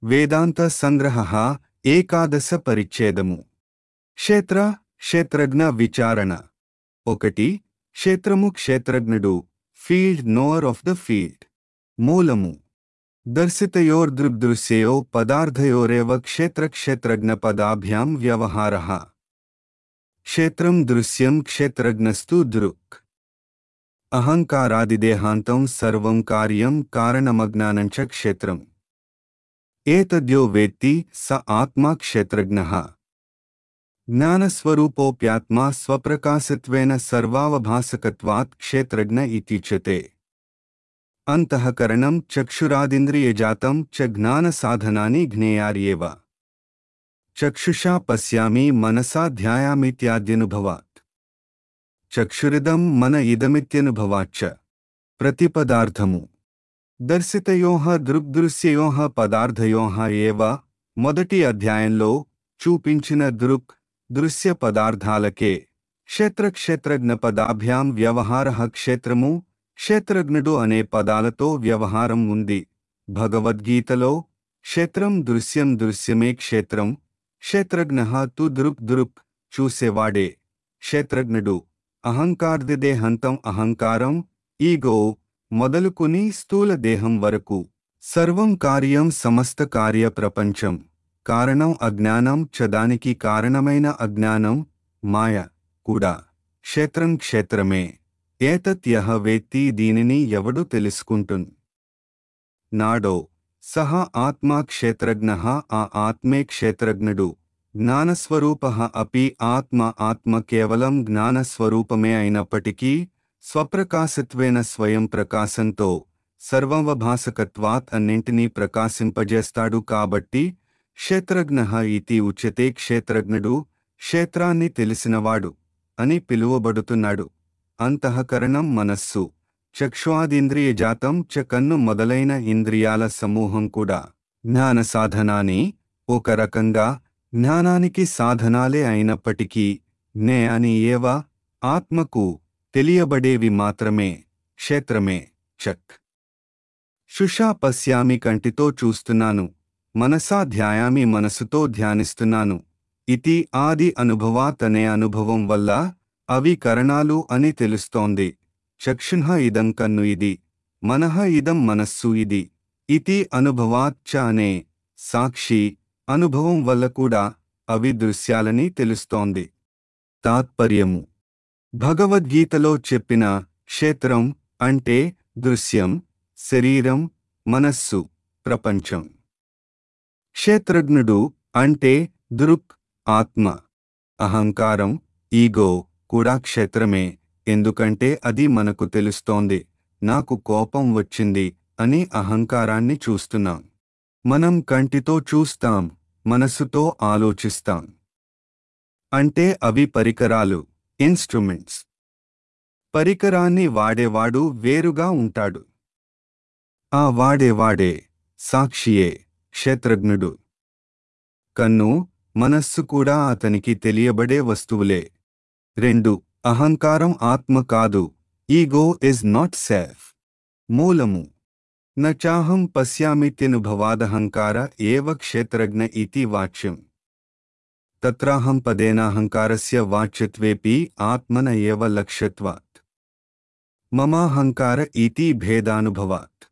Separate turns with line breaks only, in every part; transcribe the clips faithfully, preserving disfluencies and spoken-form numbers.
వేదాంత సంగ్రహః ఏకాదశ పరిచ్ఛేదము. క్షేత్ర క్షేత్రజ్ఞ విచారణ. ఒకటి. క్షేత్రము క్షేత్రజ్ఞుడు, field knower of the field. మూలము. దర్శితయోర్దృగ్దృశ్యయో పదార్థయోరేవ క్షేత్రక్షేత్రజ్ఞ పదాభ్యాం వ్యవహారః. క్షేత్రం దృశ్యం క్షేత్రజ్ఞస్తు దృక్. అహంకారాదిదేహాంతం సర్వం కార్యం కారణమజ్ఞానంచ క్షేత్రం. ఏతద్యో వేత్తి స ఆత్మా క్షేత్రజ్ఞః. జ్ఞానస్వరూపోప్యాత్మా స్వప్రకాశత్వేన సర్వావభాసకత్వాత్ క్షేత్రజ్ఞ ఇత్యుచ్యతే. అంతఃకరణం చక్షురాదింద్రియజాతం చ జ్ఞానసాధనాని జ్ఞేయార్యేవ. చక్షుషా పశ్యామి మనసా ధ్యాయామిత్యాద్యనుభవాత్. చక్షురిదం మన ఇదమిత్యనుభవాచ్చ. ప్రతిపదార్థము. దర్శితయోః దృగ్దృశ్యయోః పదార్థయోః ఏవ. మొదటి అధ్యాయంలో చూపించిన దృక్ దృశ్య పదార్థాలకే క్షేత్రక్షేత్రజ్ఞ పదాభ్యాం వ్యవహారః. క్షేత్రము క్షేత్రజ్ఞుడు అనే పదాలతో వ్యవహారం ఉంది. భగవద్గీతలో క్షేత్రం దృశ్యం దృశ్యమే క్షేత్రం, క్షేత్రజ్ఞః తు దృక్ దృక్ చూసేవాడే క్షేత్రజ్ఞుడు. అహంకార్దిదేహంతం అహంకారం, ఈగో మొదలుకుని స్థూల దేహం వరకు సర్వం కార్యం సమస్త కార్య ప్రపంచం. కారణం అజ్ఞానం చ దానికి కారణమైన అజ్ఞానం మాయ కూడా క్షేత్రం క్షేత్రమే. ఏతత్ యః వేత్తి దీనిని ఎవడు తెలుసుకుంటున్ నాడో సహ ఆత్మా క్షేత్రజ్ఞః ఆ ఆత్మే క్షేత్రజ్ఞుడు. జ్ఞానస్వరూపః అపి ఆత్మ ఆత్మ కేవలం జ్ఞానస్వరూపమే అయినప్పటికీ స్వప్రకాశత్వేన స్వయం ప్రకాశంతో సర్వవభాసకత్వాత్ అన్నింటినీ ప్రకాశింపజేస్తాడు కాబట్టి క్షేత్రజ్ఞః ఇతి ఉచ్యతే. క్షేత్రజ్ఞుడు క్షేత్రాన్ని తెలిసినవాడు అని పిలువబడుతున్నాడు. అంతఃకరణం మనస్సు, చక్షుఆదింద్రియజాతం చ కన్ను మొదలైన ఇంద్రియాల సమూహం కూడా జ్ఞాన సాధనాని ఒక రకంగా జ్ఞానానికి సాధనాలే అయినప్పటికీ జ్ఞే అని ఏవ ఆత్మకు తెలియబడేవి మాత్రమే క్షేత్రమే. చక్ శుషా పశ్యామి కంటితో చూస్తున్నాను, మనసా ధ్యాయామి మనసుతో ధ్యానిస్తున్నాను. ఇతి ఆది అనుభవాత్ అనే అనుభవం వల్ల అవి కరణాలు అని తెలుస్తోంది. చక్షుః ఇదం కన్ను ఇది, మనః ఇదం మనస్సు ఇది. ఇతి అనుభవాత్ చ అనే సాక్షి అనుభవం వల్ల కూడా అవి దృశ్యాలని తెలుస్తోంది. తాత్పర్యము. భగవద్గీతలో చెప్పిన క్షేత్రం అంటే దృశ్యం, శరీరం, మనస్సు, ప్రపంచం. క్షేత్రజ్ఞుడు అంటే దృక్ ఆత్మ. అహంకారం ఈగో కూడా క్షేత్రమే. ఎందుకంటే అది మనకు తెలుస్తోంది. నాకు కోపం వచ్చింది అని అహంకారాన్ని చూస్తున్నాం. మనం కంటితో చూస్తాం, మనసుతో ఆలోచిస్తాం. అంటే అవి పరికరాలు, ఇన్స్ట్రుమెంట్స్. పరికరాన్ని వాడేవాడు వేరుగా ఉంటాడు. ఆ వాడేవాడే సాక్షియే క్షేత్రజ్ఞుడు. కన్ను మనస్సు కూడా అతనికి తెలియబడే వస్తువులే. రెండు. అహంకారం ఆత్మ కాదు. Ego is not self. మూలము. నచాహం పశ్యామిత్యనుభవాదహంకార ఏవ క్షేత్రజ్ఞ ఇతి వాచ్యం. తత్రాహం పదేనాహంకారస్య వాచ్యత్వేపి ఆత్మన ఏవ లక్ష్యత్వాత్. మమాహంకార ఇతి భేదానుభవాత్.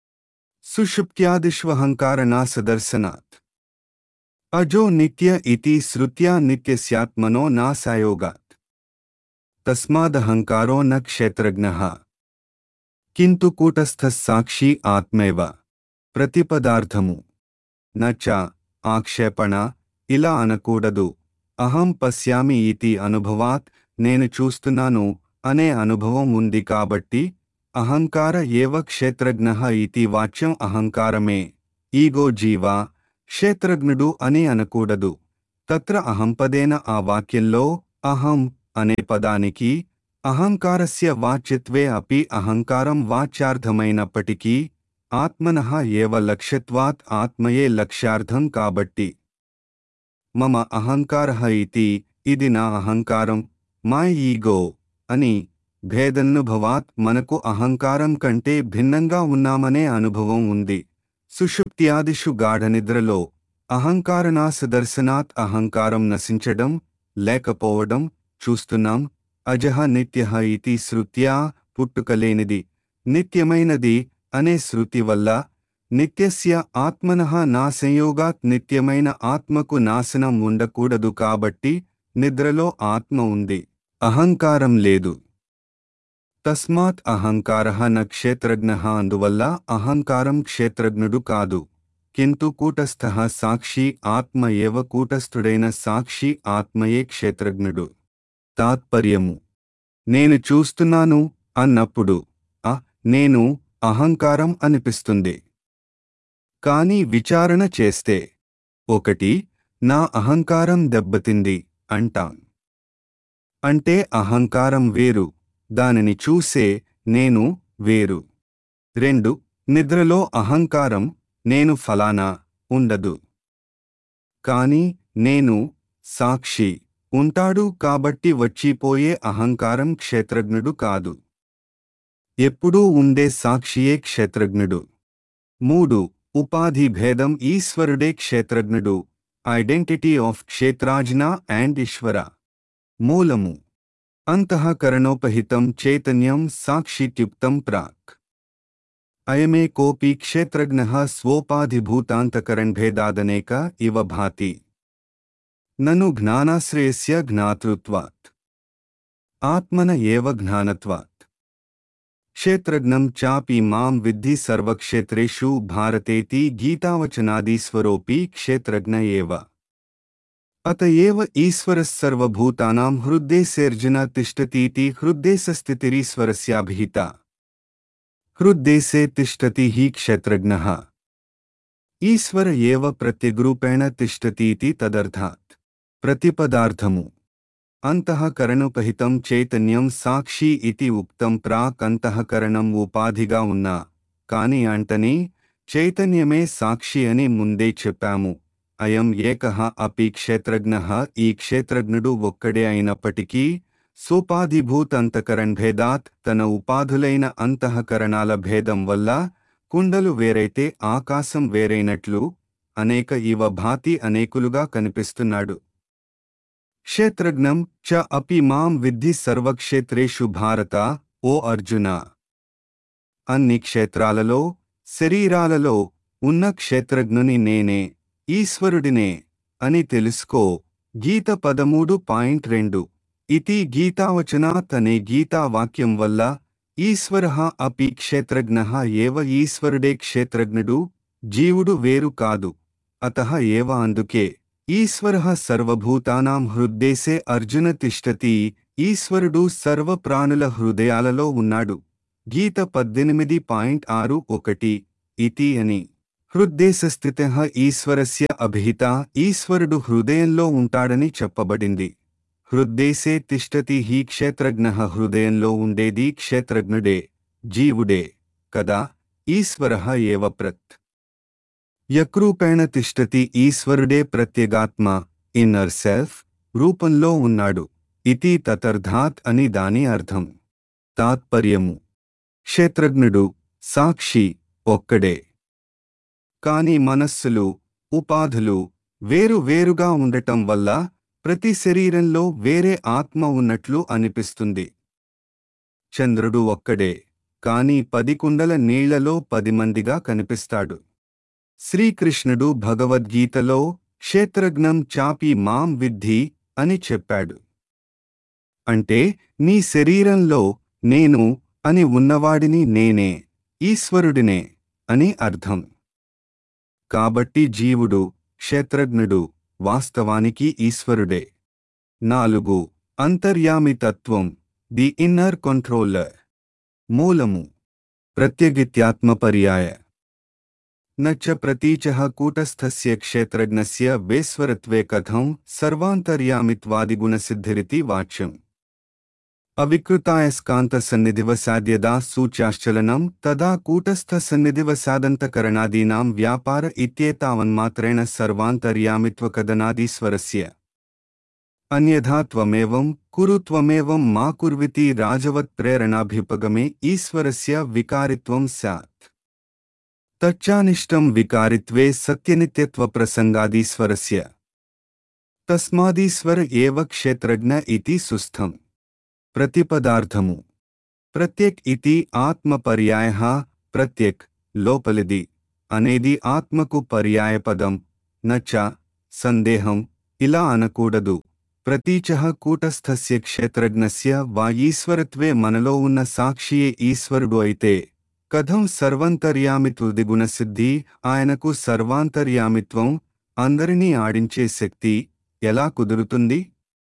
సుషుప్త్యాదిష్వహంకారనాసదర్శనాత్. అజో నిత్య ఇతి శ్రుత్యా నిత్యస్యాత్మనో నాసాయోగాత్. తస్మాదహంకారో న క్షేత్రజ్ఞః కింటు కూటస్థః సాక్షి ఆత్మైవ. ప్రతిపదార్థము. నచ ఆక్షేపణ ఇలా అనకూడదు. అహం పశ్యామి ఇతి అనుభవాత్ నేను చూస్తున్నాను అనే అనుభవం ఉంది కాబట్టి అహంకార ఏవ క్షేత్రజ్ఞః ఇతి వాచ్యం. అహంకారమే ఈగో జీవ క్షేత్రజ్ఞుడు అని అనకూడదు. తత్ర అహంపదేన ఆ వాక్యంలో అహం అనే పదానికి అహంకారస్య వాచ్యత్వే అపి అహంకారం వాచ్యార్థమైనప్పటికీ ఆత్మనః ఏవ లక్ష్యత్వాత్ ఆత్మయే లక్ష్యార్థం కాబట్టి మమ అహంకారః ఇతి ఇది నా అహంకారం, మై ఈగో అని భేదనుభవాత్ మనకు అహంకారం కంటే భిన్నంగా ఉన్నామనే అనుభవం ఉంది. సుషుప్త్యాదిషు గాఢనిద్రలో అహంకారనాశదర్శనాత్ అహంకారం నశించడం లేకపోవడం చూస్తున్నాం. అజహ నిత్యః ఇతి శృత్యా పుట్టుకలేనిది నిత్యమైనది అనే శృతి వల్ల నిత్యస్య ఆత్మనః నాశయోగాత్ నిత్యమైన ఆత్మకు నాశనం ఉండకూడదు కాబట్టి నిద్రలో ఆత్మ ఉంది, అహంకారం లేదు. తస్మాత్ అహంకారః న క్షేత్రజ్ఞః అందువల్ల అహంకారం క్షేత్రజ్ఞుడు కాదు. కింటు కూటస్థః సాక్షి ఆత్మ ఏవ కూటస్థుడైన సాక్షి ఆత్మయే క్షేత్రజ్ఞుడు. తాత్పర్యము: నేను చూస్తున్నాను అన్నప్పుడు అ నేను అహంకారం అనిపిస్తుంది. కానీ విచారణ చేస్తే ఒకటి నా అహంకారం దెబ్బతింది అంటాం. అంటే అహంకారం వేరు, దానిని చూసే నేను వేరు. రెండు నిద్రలో అహంకారం నేను ఫలానా ఉండదు. కాని నేను సాక్షి ఉంటాడు కాబట్టి వచ్చిపోయే అహంకారం క్షేత్రజ్ఞుడు కాదు. ఎప్పుడూ ఉండే సాక్షియే క్షేత్రజ్ఞుడు. మూడు ఉపాధి భేదం ఈశ్వరుడే క్షేత్రజ్ఞుడు. Identity of kshetrajna and Ishwara. మూలము అంతఃకరణోపహితం చైతన్యం సాక్షిత్యుక్తం ప్రాక్. అయమే కోపి క్షేత్రజ్ఞః స్వోపాధిభూతాంతకరణభేదాదనేక ఇవ భాతి. నను జ్ఞానాశ్రయస్య జ్ఞాతృత్వాత్ ఆత్మన ఏవ జ్ఞానత్వాత్. క్షేత్రజ్ఞం చాపి మాం విద్ధి సర్వక్షేత్రేషు భారతేతి గీతావచనాదీశ్వరోపి క్షేత్రజ్ఞ ఏవ. అత ఏవ ఈశ్వరః సర్వభూతానాం హృద్దేశేర్జున తిష్టతీతి హృద్దేశస్థితిరీశ్వరస్యాభిహితా. హృద్దేశే తిష్టతి హి క్షేత్రజ్ఞః. ఈశ్వర ఏవ ప్రత్యగ్రూపేణ తిష్టతీతి తదర్థాత్. ప్రతిపదార్థము అంతఃకరణోపహితం చైతన్యం సాక్షి ఇతి ఉక్తం ప్రాక్. అంతఃకరణం ఉపాధిగా ఉన్నా కాని అంటనే చైతన్యమే సాక్షి అని ముందే చెప్పాము. అయం ఏకః అపి క్షేత్రజ్ఞః ఈ క్షేత్రజ్ఞుడు ఒక్కడే అయినప్పటికీ సోపాధిభూతంతకరణభేదాత్ తన ఉపాధులైన అంతఃకరణాల భేదం వల్ల కుండలు వేరైతే ఆకాశం వేరైనట్లు అనేక ఇవ భాతి అనేకులుగా కనిపిస్తున్నాడు. క్షేత్రజ్ఞం చ అపి మాం విద్ధి సర్వక్షేత్రేషు భారత. ఓ అర్జున, అన్ని క్షేత్రాలలో శరీరాలలో ఉన్న క్షేత్రజ్ఞుని నేనే, ఈశ్వరుడినే అని తెలుసుకో. గీత పదమూడు పాయింట్ రెండు. ఇతి గీతావచనాత్ అనే గీతావాక్యం వల్ల ఈశ్వరః అపి క్షేత్రజ్ఞః ఏవ ఈశ్వరుడే క్షేత్రజ్ఞుడు, జీవుడు వేరు కాదు. అతః ఏవ అందుకే ఈశ్వరః సర్వభూతానాం హృద్దేశే అర్జున తిష్టతి. ఈశ్వరుడు సర్వ ప్రాణుల హృదయాలలో ఉన్నాడు. గీత పద్దెనిమిది పాయింట్ ఆరు ఒకటి. ఇతి అని హృద్దేశస్థితః ఈశ్వరస్య అభిహిత. ఈశ్వరుడు హృదయంలో ఉంటాడని చెప్పబడింది. హృద్దేశే తిష్టతి హి క్షేత్రజ్ఞః. హృదయంలో ఉండేది క్షేత్రజ్ఞుడే, జీవుడే కదా. ఈశ్వరః ఏవ ప్రత్ యక్రూపేణ తిష్టతి. ఈశ్వరుడే ప్రత్యేగాత్మ, ఇన్నర్ సెల్ఫ్ రూపంలో ఉన్నాడు. ఇతి తదర్థాత్ అని దాని అర్థం. తాత్పర్యము: క్షేత్రజ్ఞుడు సాక్షి ఒక్కడే. కాని మనస్సులు ఉపాధులు వేరు వేరుగా ఉండటం వల్ల ప్రతి శరీరంలో వేరే ఆత్మ ఉన్నట్లు అనిపిస్తుంది. చంద్రుడు ఒక్కడే, కాని పది కుండల నీళ్లలో పది మందిగా కనిపిస్తాడు. శ్రీకృష్ణుడు భగవద్గీతలో క్షేత్రజ్ఞం చాపి మాం విద్ధి అని చెప్పాడు. అంటే నీ శరీరంలో నేను అని ఉన్నవాడిని నేనే, ఈశ్వరుడినే అని అర్థం. కాబట్టి జీవుడు క్షేత్రజ్ఞుడు వాస్తవానికి ఈశ్వరుడే. నాలుగు అంతర్యామి తత్వం, ది ఇన్నర్ కంట్రోలర్. మూలము ప్రత్యగిత్యాత్మపర్యాయ. నచ ప్రతీచః కూటస్థస్య క్షేత్రజ్ఞస్య వేశ్వరత్వే కథం సర్వాంతర్యామిత్వాదిగుణసిద్ధిరితి వాచ్యం. అవికృతాయస్కాంతసన్నిధివసాద్యదా సూచ్యాశ్చలనం తదా కూటస్థసన్నిధివసాదంతకరణాదీనాం వ్యాపార ఇత్యేతావన్మాత్రేణ సర్వాంతర్యామిత్వకదనాదీశ్వరస్య. అన్యథా త్వమేవం కురు త్వమేవం మా కుర్వితి రాజవత్ ప్రేరణాభ్యుపగమే ఈశ్వరస్య వికారిత్వం స్యాత్. తచ్చానిష్టం వికారిత్వే సత్యనిత్యత్వ ప్రసంగాదీశ్వరస్య తస్మాదీశ్వర ఏవ క్షేత్రజ్ఞ ఇతి సుస్థం. ప్రతిపదార్థము. ప్రత్యక్ ఇతి ఆత్మ పర్యాయః. ప్రత్యక్ లోపలిది అనేది ఆత్మకు పర్యాయపదం. నచ సందేహం ఇలా అనకూడదు. ప్రతీచః కూటస్థస్య క్షేత్రజ్ఞస్య వా ఈశ్వరత్వే మనలో ఉన్న సాక్షియే ఈశ్వరుడు అయితే కథం సర్వాంతర్యామిత్వదిగుణసిద్ధి ఆయనకు సర్వాంతర్యామిత్వం అందరినీ ఆడించే శక్తి ఎలా కుదురుతుంది?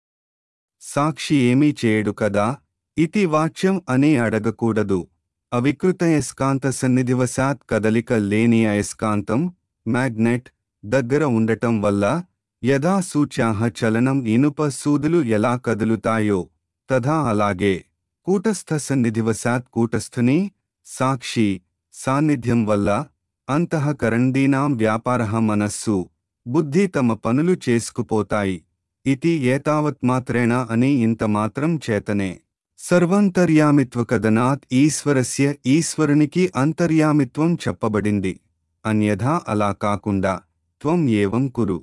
సాక్షి ఏమీ చేయడు కదా ఇతి వాచ్యం అని అడగకూడదు. అవికృత అయస్కాంత సన్నిధివశాత్ కదలిక లేని అయస్కాంతం మ్యాగ్నెట్ దగ్గర ఉండటం వల్ల యథా సూచ్యాః చలనం ఇనుప సూదులు ఎలా కదులుతాయో తథా అలాగే కూటస్థ సన్నిధివశాత్ కూటస్థుని సాక్షి సాన్నిధ్యం వల్ల అంతఃకరణదీనాం వ్యాపారః మనస్సు బుద్ధి తమ పనులు చేసుకుపోతాయి. ఇతి ఏతావత్మాత్రేణ అని ఇంత మాత్రం చేతనే సర్వాంతర్యామిత్వకదనాత్ ఈశ్వరస్య ఈశ్వరునికి అంతర్యామిత్వం చెప్పబడింది. అన్యథా అలా కాకుండా త్వం ఏవం కురు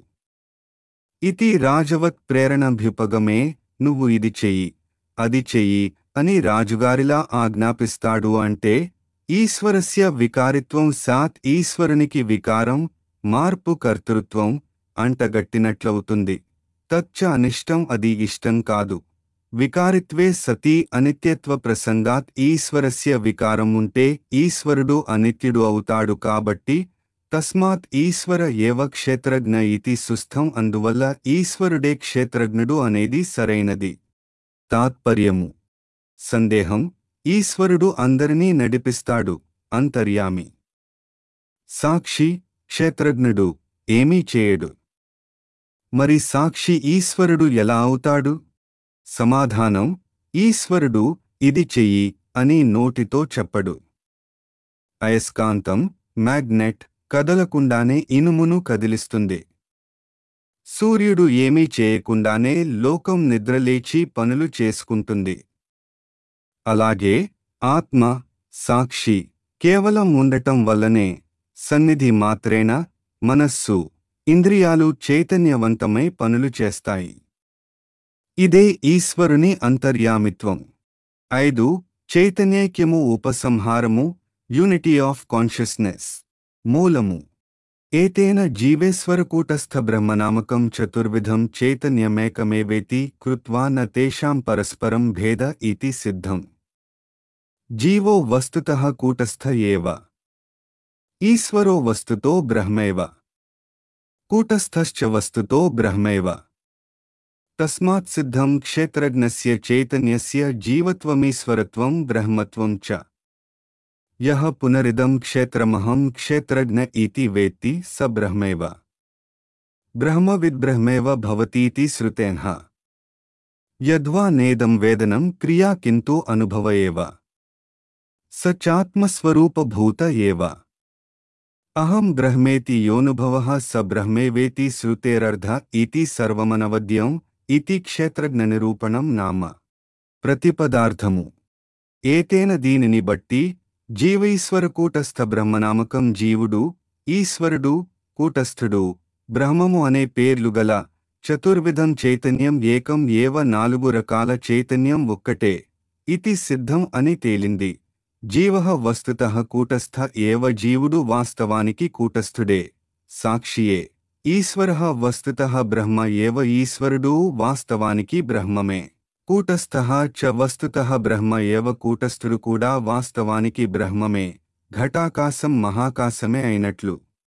ఇతి రాజవత్ ప్రేరణభ్యుపగమే నువ్వు ఇది చెయ్యి అది చెయ్యి అని రాజుగారిలా ఆజ్ఞాపిస్తాడు అంటే ఈశ్వరస్య వికారిత్వం సాత్ ఈశ్వరునికి వికారం మార్పు కర్తృత్వం అంటగట్టినట్లవుతుంది. తచ్చ అనిష్టం అది ఇష్టం కాదు. వికారిత్వే సతీ అనిత్యత్వ ప్రసంగాత్ ఈశ్వరస్య వికారం ఉంటే ఈశ్వరుడు అనిత్యుడు అవుతాడు కాబట్టి తస్మాత్ ఈశ్వర ఏవ క్షేత్రజ్ఞ ఇతి సుస్థం అందువల్ల ఈశ్వరుడే క్షేత్రజ్ఞుడు అనేది సరైనది. తాత్పర్యము. సందేహం ఈశ్వరుడు అందరినీ నడిపిస్తాడు అంతర్యామి. సాక్షి క్షేత్రజ్ఞుడు ఏమీ చేయడు. మరి సాక్షి ఈశ్వరుడు ఎలా అవుతాడు? సమాధానం ఈశ్వరుడు ఇది చెయ్యి అని నోటితో చెప్పడు. అయస్కాంతం మ్యాగ్నెట్ కదలకుండానే ఇనుమును కదిలిస్తుంది. సూర్యుడు ఏమీ చేయకుండానే లోకం నిద్రలేచి పనులు చేసుకుంటుంది. అలాగే ఆత్మ సాక్షి కేవలం ఉండటం వల్లనే సన్నిధి మాత్రేన మనస్సు ఇంద్రియాలు చైతన్యవంతమై పనులు చేస్తాయి. ఇదే ఈశ్వరుని అంతర్యామిత్వం. ఐదు చైతన్యైక్యము ఉపసంహారము యూనిటీ ఆఫ్ కాన్షియస్నెస్ మూలము. ఏతేన జీవేశ్వరకూటస్థ బ్రహ్మనామకం చతుర్విధం చైతన్యమేకమేవేతి కృత్వా న తేషాం పరస్పరం భేద ఇతి సిద్ధం. జీవో వస్తుతః కూటస్థ ఏవ ఈశ్వరో వస్తుతో బ్రహ్మైవ కూటస్థశ్చ వస్తుతో బ్రహ్మైవ. తస్మాత్ సిద్ధం క్షేత్రజ్ఞస్య చైతన్యస్య జీవత్వమీశ్వరత్వం బ్రహ్మత్వం చ. యః పునరిదం క్షేత్రమహం క్షేత్రజ్ఞ ఇతి వేత్తి స బ్రహ్మైవ బ్రహ్మవిద్బ్రహ్మైవ భవతీతి శ్రుతేన్హ. యద్వా నేదం వేదనం క్రియా కింతు అనుభవ ఏవ స చాత్మస్వరూపభూత ఏవ. అహం బ్రహ్మేతి యోనుభవః స బ్రహ్మైవేతి శ్రుతేరర్ధ ఇతి సర్వమనవద్యం ఇతి క్షేత్రజ్ఞ నిరూపణం నామ. ప్రతిపదార్థము. ఏతేన దీనిని బట్టి జీవైశ్వర కూటస్థ బ్రహ్మనామకం జీవుడు ఈశ్వరుడు కూటస్థుడు బ్రహ్మము అనే పేర్లు గల చతుర్విధం చైతన్యం ఏకం ఏవ నాలుగు రకాల చైతన్యం ఒక్కటే ఇతి సిద్ధం అని తేలింది. జీవః వస్తుతః కూటస్థ ఏవ జీవుడు వాస్తవానికి కూటస్థుడే సాక్షియే. ఈశ్వరః వస్తుతః బ్రహ్మ ఏవ ఈశ్వరుడు వాస్తవానికి బ్రహ్మమే. కూటస్థః చ వస్తుతః బ్రహ్మ ఏవ కూటస్థుడు కూడా వాస్తవానికి బ్రహ్మమే. ఘటాకాశం మహాకాశమే అయినట్లు.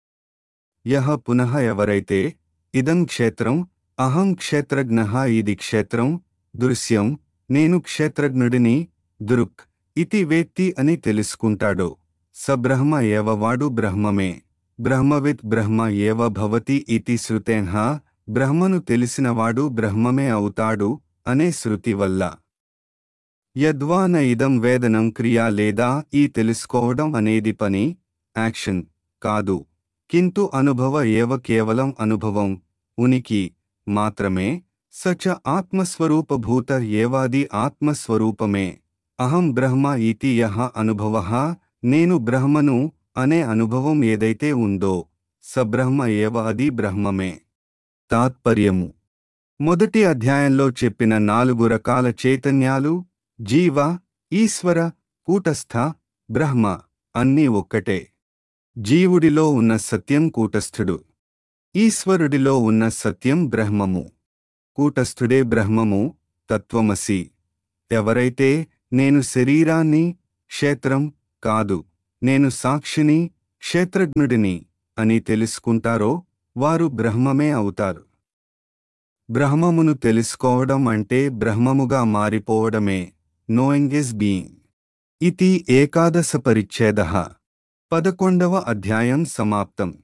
యః పునః ఎవరైతే ఇదం క్షేత్రం అహం క్షేత్రజ్ఞః ఇది క్షేత్రం దృశ్యం నేను క్షేత్రజ్ఞుడిని దృక్ ఇతి వేత్తి అని తెలుసుకుంటాడో స బ్రహ్మ ఏవ వాడు బ్రహ్మమే. బ్రహ్మవిత్ బ్రహ్మ ఏవ భవతి ఇతి శ్రుతేన్హ బ్రహ్మను తెలిసినవాడు బ్రహ్మమే అవుతాడు అనే శృతి వల్ల. యద్వా న ఇదం వేదనం క్రియా లేదా ఈ తెలుసుకోవడం అనేది పని యాక్షన్ కాదు. కింటు అనుభవ ఏవ కేవలం అనుభవం ఉనికి మాత్రమే. సచ ఆత్మస్వరూపభూత ఏవాది ఆత్మస్వరూపమే. అహం బ్రహ్మ ఇతి యః అనుభవః నేను బ్రహ్మను అనే అనుభవం ఏదైతే ఉందో సబ్రహ్మ ఏవ అది బ్రహ్మమే. తాత్పర్యము: మొదటి అధ్యాయంలో చెప్పిన నాలుగు రకాల చైతన్యాలు జీవ, ఈశ్వర, కూటస్థ, బ్రహ్మ అన్నీ ఒక్కటే. జీవుడిలో ఉన్న సత్యం కూటస్థుడు, ఈశ్వరుడిలో ఉన్న సత్యం బ్రహ్మము. కూటస్థుడే బ్రహ్మము, తత్వమసి. ఎవరైతే నేను శరీరాన్ని, క్షేత్రం కాదు, నేను సాక్షిని, క్షేత్రజ్ఞుడిని అని తెలుసుకుంటారో వారు బ్రహ్మమే అవుతారు. బ్రహ్మమును తెలుసుకోవడం అంటే బ్రహ్మముగా మారిపోవడమే. Knowing is being. ఇతి ఏకాదశ పరిచ్ఛేదః. పదకొండవ అధ్యాయం సమాప్తం.